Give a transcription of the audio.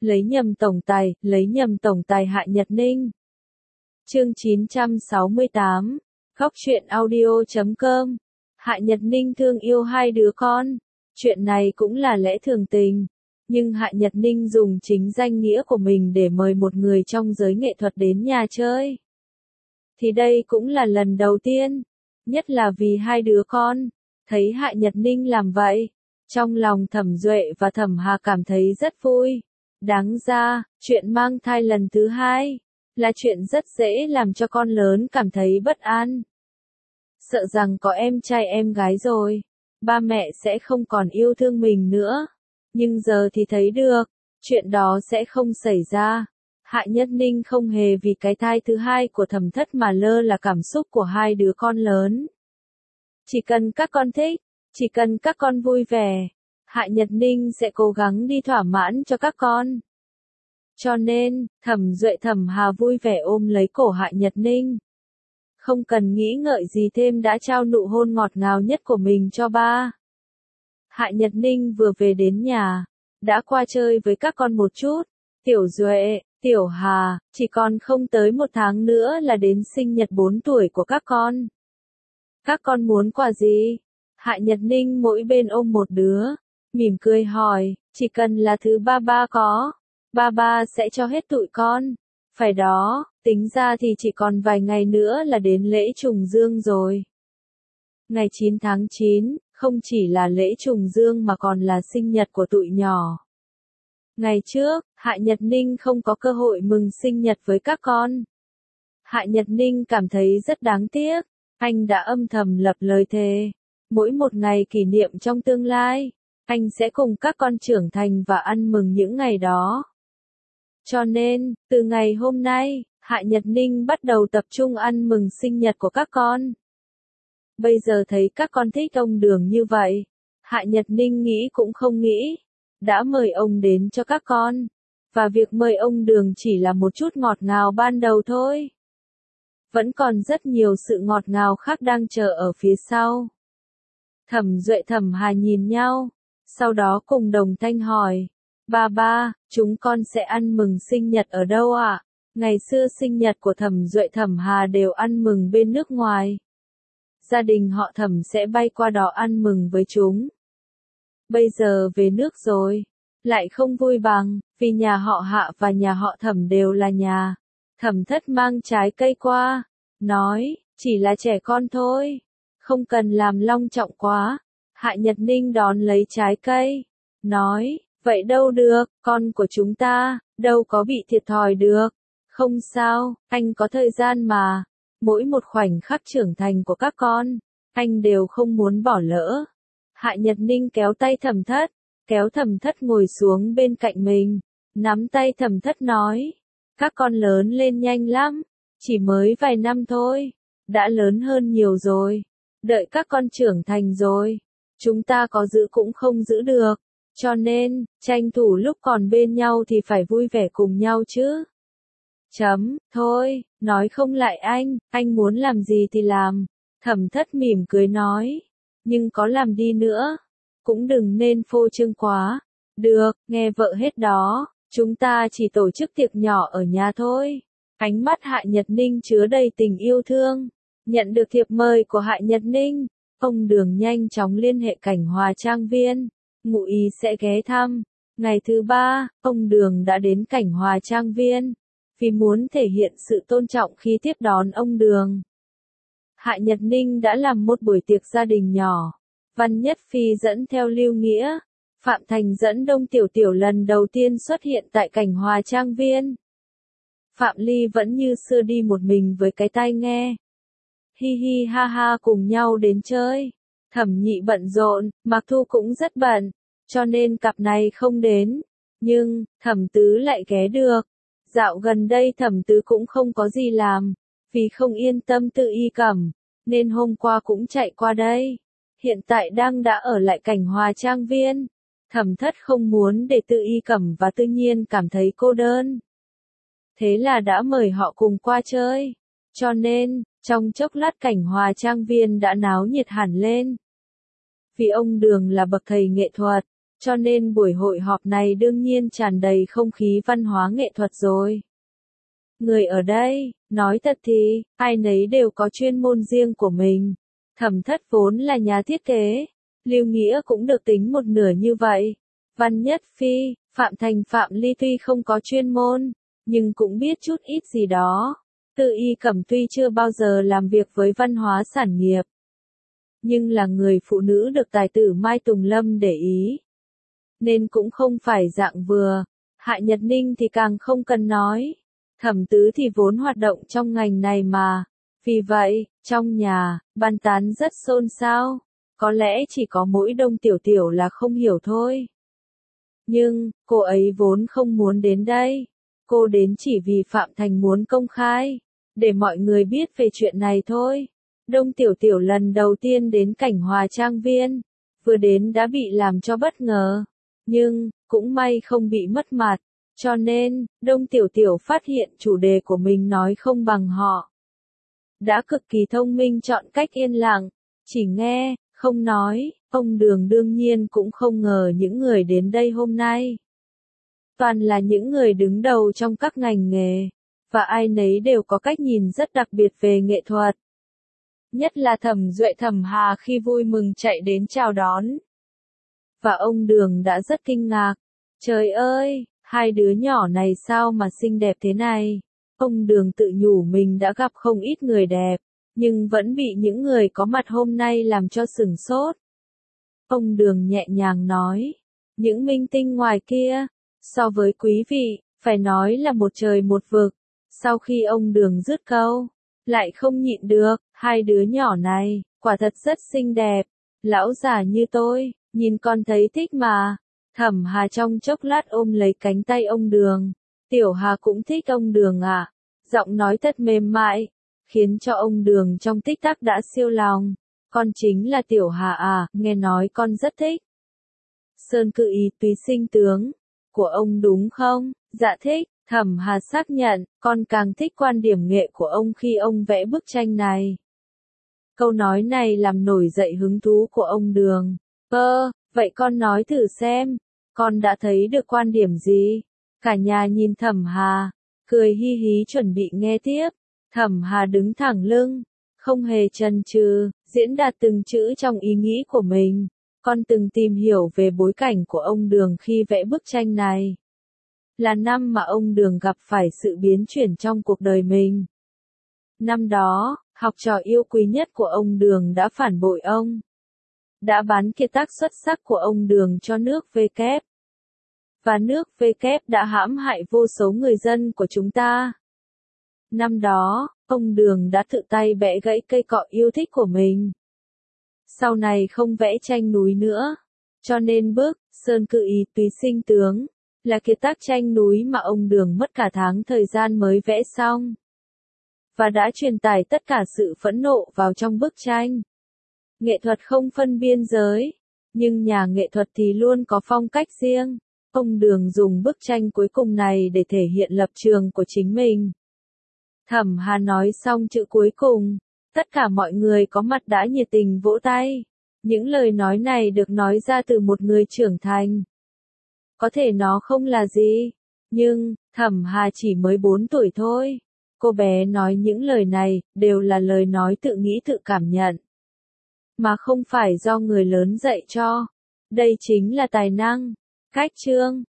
lấy nhầm tổng tài Hạ Nhật Ninh. Chương 968, Góc truyện audio.com. Hạ Nhật Ninh thương yêu hai đứa con. Chuyện này cũng là lẽ thường tình. Nhưng Hạ Nhật Ninh dùng chính danh nghĩa của mình để mời một người trong giới nghệ thuật đến nhà chơi. Thì đây cũng là lần đầu tiên. Nhất là vì hai đứa con. Thấy Hạ Nhật Ninh làm vậy. Trong lòng Thẩm Duệ và Thẩm Hà cảm thấy rất vui. Đáng ra, chuyện mang thai lần thứ hai là chuyện rất dễ làm cho con lớn cảm thấy bất an. Sợ rằng có em trai em gái rồi, ba mẹ sẽ không còn yêu thương mình nữa. Nhưng giờ thì thấy được, chuyện đó sẽ không xảy ra. Hạ Nhật Ninh không hề vì cái thai thứ hai của Thẩm Thất mà lơ là cảm xúc của hai đứa con lớn. Chỉ cần các con thích, chỉ cần các con vui vẻ, Hạ Nhật Ninh sẽ cố gắng đi thỏa mãn cho các con. Cho nên, Thẩm Duệ Thẩm Hà vui vẻ ôm lấy cổ Hạ Nhật Ninh. Không cần nghĩ ngợi gì thêm đã trao nụ hôn ngọt ngào nhất của mình cho ba. Hạ Nhật Ninh vừa về đến nhà, đã qua chơi với các con một chút. Tiểu Duệ, Tiểu Hà, chỉ còn không tới 1 tháng nữa là đến sinh nhật 4 tuổi của các con. Các con muốn quà gì? Hạ Nhật Ninh mỗi bên ôm một đứa, mỉm cười hỏi, chỉ cần là thứ ba có, ba sẽ cho hết tụi con. Phải đó, tính ra thì chỉ còn vài ngày nữa là đến lễ trùng dương rồi. Ngày 9 tháng 9, không chỉ là lễ trùng dương mà còn là sinh nhật của tụi nhỏ. Ngày trước, Hạ Nhật Ninh không có cơ hội mừng sinh nhật với các con. Hạ Nhật Ninh cảm thấy rất đáng tiếc, anh đã âm thầm lập lời thề. Mỗi một ngày kỷ niệm trong tương lai, anh sẽ cùng các con trưởng thành và ăn mừng những ngày đó. Cho nên, từ ngày hôm nay, Hạ Nhật Ninh bắt đầu tập trung ăn mừng sinh nhật của các con. Bây giờ thấy các con thích ông Đường như vậy, Hạ Nhật Ninh nghĩ cũng không nghĩ, đã mời ông đến cho các con. Và việc mời ông Đường chỉ là một chút ngọt ngào ban đầu thôi. Vẫn còn rất nhiều sự ngọt ngào khác đang chờ ở phía sau. Thẩm Duệ Thẩm Hà nhìn nhau, sau đó cùng đồng thanh hỏi, ba, chúng con sẽ ăn mừng sinh nhật ở đâu ạ? Ngày xưa sinh nhật của Thẩm Duệ Thẩm Hà đều ăn mừng bên nước ngoài. Gia đình họ Thẩm sẽ bay qua đó ăn mừng với chúng. Bây giờ về nước rồi, lại không vui bằng, vì nhà họ Hạ và nhà họ Thẩm đều là nhà. Thẩm Thất mang trái cây qua, nói, chỉ là trẻ con thôi, không cần làm long trọng quá. Hạ Nhật Ninh đón lấy trái cây, nói, vậy đâu được, con của chúng ta, đâu có bị thiệt thòi được. Không sao, anh có thời gian mà. Mỗi một khoảnh khắc trưởng thành của các con, anh đều không muốn bỏ lỡ. Hạ Nhật Ninh kéo tay Thẩm Thất, kéo Thẩm Thất ngồi xuống bên cạnh mình, nắm tay Thẩm Thất nói, các con lớn lên nhanh lắm, chỉ mới vài năm thôi, đã lớn hơn nhiều rồi. Đợi các con trưởng thành rồi, chúng ta có giữ cũng không giữ được, cho nên, tranh thủ lúc còn bên nhau thì phải vui vẻ cùng nhau chứ. Thôi, nói không lại anh muốn làm gì thì làm. Thẩm Thất mỉm cười nói, nhưng có làm đi nữa, cũng đừng nên phô trương quá. Được, nghe vợ hết đó, chúng ta chỉ tổ chức tiệc nhỏ ở nhà thôi. Ánh mắt Hạ Nhật Ninh chứa đầy tình yêu thương. Nhận được thiệp mời của Hạ Nhật Ninh, ông Đường nhanh chóng liên hệ Cảnh Hòa Trang Viên, ngụ ý sẽ ghé thăm. Ngày thứ 3, ông Đường đã đến Cảnh Hòa Trang Viên, vì muốn thể hiện sự tôn trọng khi tiếp đón ông Đường. Hạ Nhật Ninh đã làm một buổi tiệc gia đình nhỏ. Văn Nhất Phi dẫn theo Lưu Nghĩa, Phạm Thành dẫn Đông Tiểu Tiểu lần đầu tiên xuất hiện tại Cảnh Hòa Trang Viên. Phạm Ly vẫn như xưa đi một mình với cái tai nghe. Hi hi ha ha cùng nhau đến chơi. Thẩm Nhị bận rộn, Mạc Thu cũng rất bận, cho nên cặp này không đến. Nhưng, Thẩm Tứ lại ghé được. Dạo gần đây Thẩm Tứ cũng không có gì làm, vì không yên tâm Tự Y Cẩm, nên hôm qua cũng chạy qua đây. Hiện tại đang đã ở lại Cảnh Hòa Trang Viên. Thẩm Thất không muốn để Tự Y Cẩm và Tự Nhiên cảm thấy cô đơn. Thế là đã mời họ cùng qua chơi. Cho nên, trong chốc lát Cảnh Hòa Trang Viên đã náo nhiệt hẳn lên. Vì ông Đường là bậc thầy nghệ thuật, cho nên buổi hội họp này đương nhiên tràn đầy không khí văn hóa nghệ thuật rồi. Người ở đây, nói thật thì, ai nấy đều có chuyên môn riêng của mình. Thẩm Thất vốn là nhà thiết kế, Lưu Nghĩa cũng được tính một nửa như vậy. Văn Nhất Phi, Phạm Thành Phạm Ly tuy không có chuyên môn, nhưng cũng biết chút ít gì đó. Từ Y Cẩm tuy chưa bao giờ làm việc với văn hóa sản nghiệp, nhưng là người phụ nữ được tài tử Mai Tùng Lâm để ý, nên cũng không phải dạng vừa. Hạ Nhật Ninh thì càng không cần nói. Thẩm Tứ thì vốn hoạt động trong ngành này mà. Vì vậy, trong nhà, bàn tán rất xôn xao. Có lẽ chỉ có mỗi Đông Tiểu Tiểu là không hiểu thôi. Nhưng, cô ấy vốn không muốn đến đây. Cô đến chỉ vì Phạm Thành muốn công khai, để mọi người biết về chuyện này thôi. Đông Tiểu Tiểu lần đầu tiên đến Cảnh Hòa Trang Viên, vừa đến đã bị làm cho bất ngờ. Nhưng, cũng may không bị mất mặt. Cho nên, Đông Tiểu Tiểu phát hiện chủ đề của mình nói không bằng họ. Đã cực kỳ thông minh chọn cách yên lặng, chỉ nghe, không nói. Ông Đường đương nhiên cũng không ngờ những người đến đây hôm nay toàn là những người đứng đầu trong các ngành nghề, và ai nấy đều có cách nhìn rất đặc biệt về nghệ thuật. Nhất là Thẩm Duệ Thẩm Hà khi vui mừng chạy đến chào đón. Và ông Đường đã rất kinh ngạc. Trời ơi, hai đứa nhỏ này sao mà xinh đẹp thế này? Ông Đường tự nhủ mình đã gặp không ít người đẹp, nhưng vẫn bị những người có mặt hôm nay làm cho sửng sốt. Ông Đường nhẹ nhàng nói, những minh tinh ngoài kia, so với quý vị, phải nói là một trời một vực. Sau khi ông Đường dứt câu, lại không nhịn được, hai đứa nhỏ này, quả thật rất xinh đẹp. Lão già như tôi, nhìn con thấy thích mà. Thẩm Hà trong chốc lát ôm lấy cánh tay ông Đường. Tiểu Hà cũng thích ông Đường à? Giọng nói thật mềm mại, khiến cho ông Đường trong tích tắc đã siêu lòng. Con chính là Tiểu Hà à, nghe nói con rất thích Sơn Cự Ý Túy Sinh Tướng của ông đúng không? Dạ thích. Thẩm Hà xác nhận, con càng thích quan điểm nghệ của ông khi ông vẽ bức tranh này. Câu nói này làm nổi dậy hứng thú của ông Đường. Vậy con nói thử xem, con đã thấy được quan điểm gì? Cả nhà nhìn Thẩm Hà, cười hi hí chuẩn bị nghe tiếp. Thẩm Hà đứng thẳng lưng, không hề chần chừ, diễn đạt từng chữ trong ý nghĩ của mình. Con từng tìm hiểu về bối cảnh của ông Đường khi vẽ bức tranh này. Là năm mà ông Đường gặp phải sự biến chuyển trong cuộc đời mình. Năm đó, học trò yêu quý nhất của ông Đường đã phản bội ông. Đã bán kiệt tác xuất sắc của ông Đường cho nước V. Và nước V. đã hãm hại vô số người dân của chúng ta. Năm đó, ông Đường đã tự tay bẻ gãy cây cọ yêu thích của mình. Sau này không vẽ tranh núi nữa. Cho nên bức Sơn Cự Ý Túy Sinh Tướng là kiệt tác tranh núi mà ông Đường mất cả tháng thời gian mới vẽ xong. Và đã truyền tải tất cả sự phẫn nộ vào trong bức tranh. Nghệ thuật không phân biên giới, nhưng nhà nghệ thuật thì luôn có phong cách riêng. Ông Đường dùng bức tranh cuối cùng này để thể hiện lập trường của chính mình. Thẩm Hà nói xong chữ cuối cùng, tất cả mọi người có mặt đã nhiệt tình vỗ tay. Những lời nói này được nói ra từ một người trưởng thành. Có thể nó không là gì, nhưng, Thẩm Hà chỉ mới 4 tuổi thôi. Cô bé nói những lời này, đều là lời nói tự nghĩ tự cảm nhận. Mà không phải do người lớn dạy cho. Đây chính là tài năng, cách chương,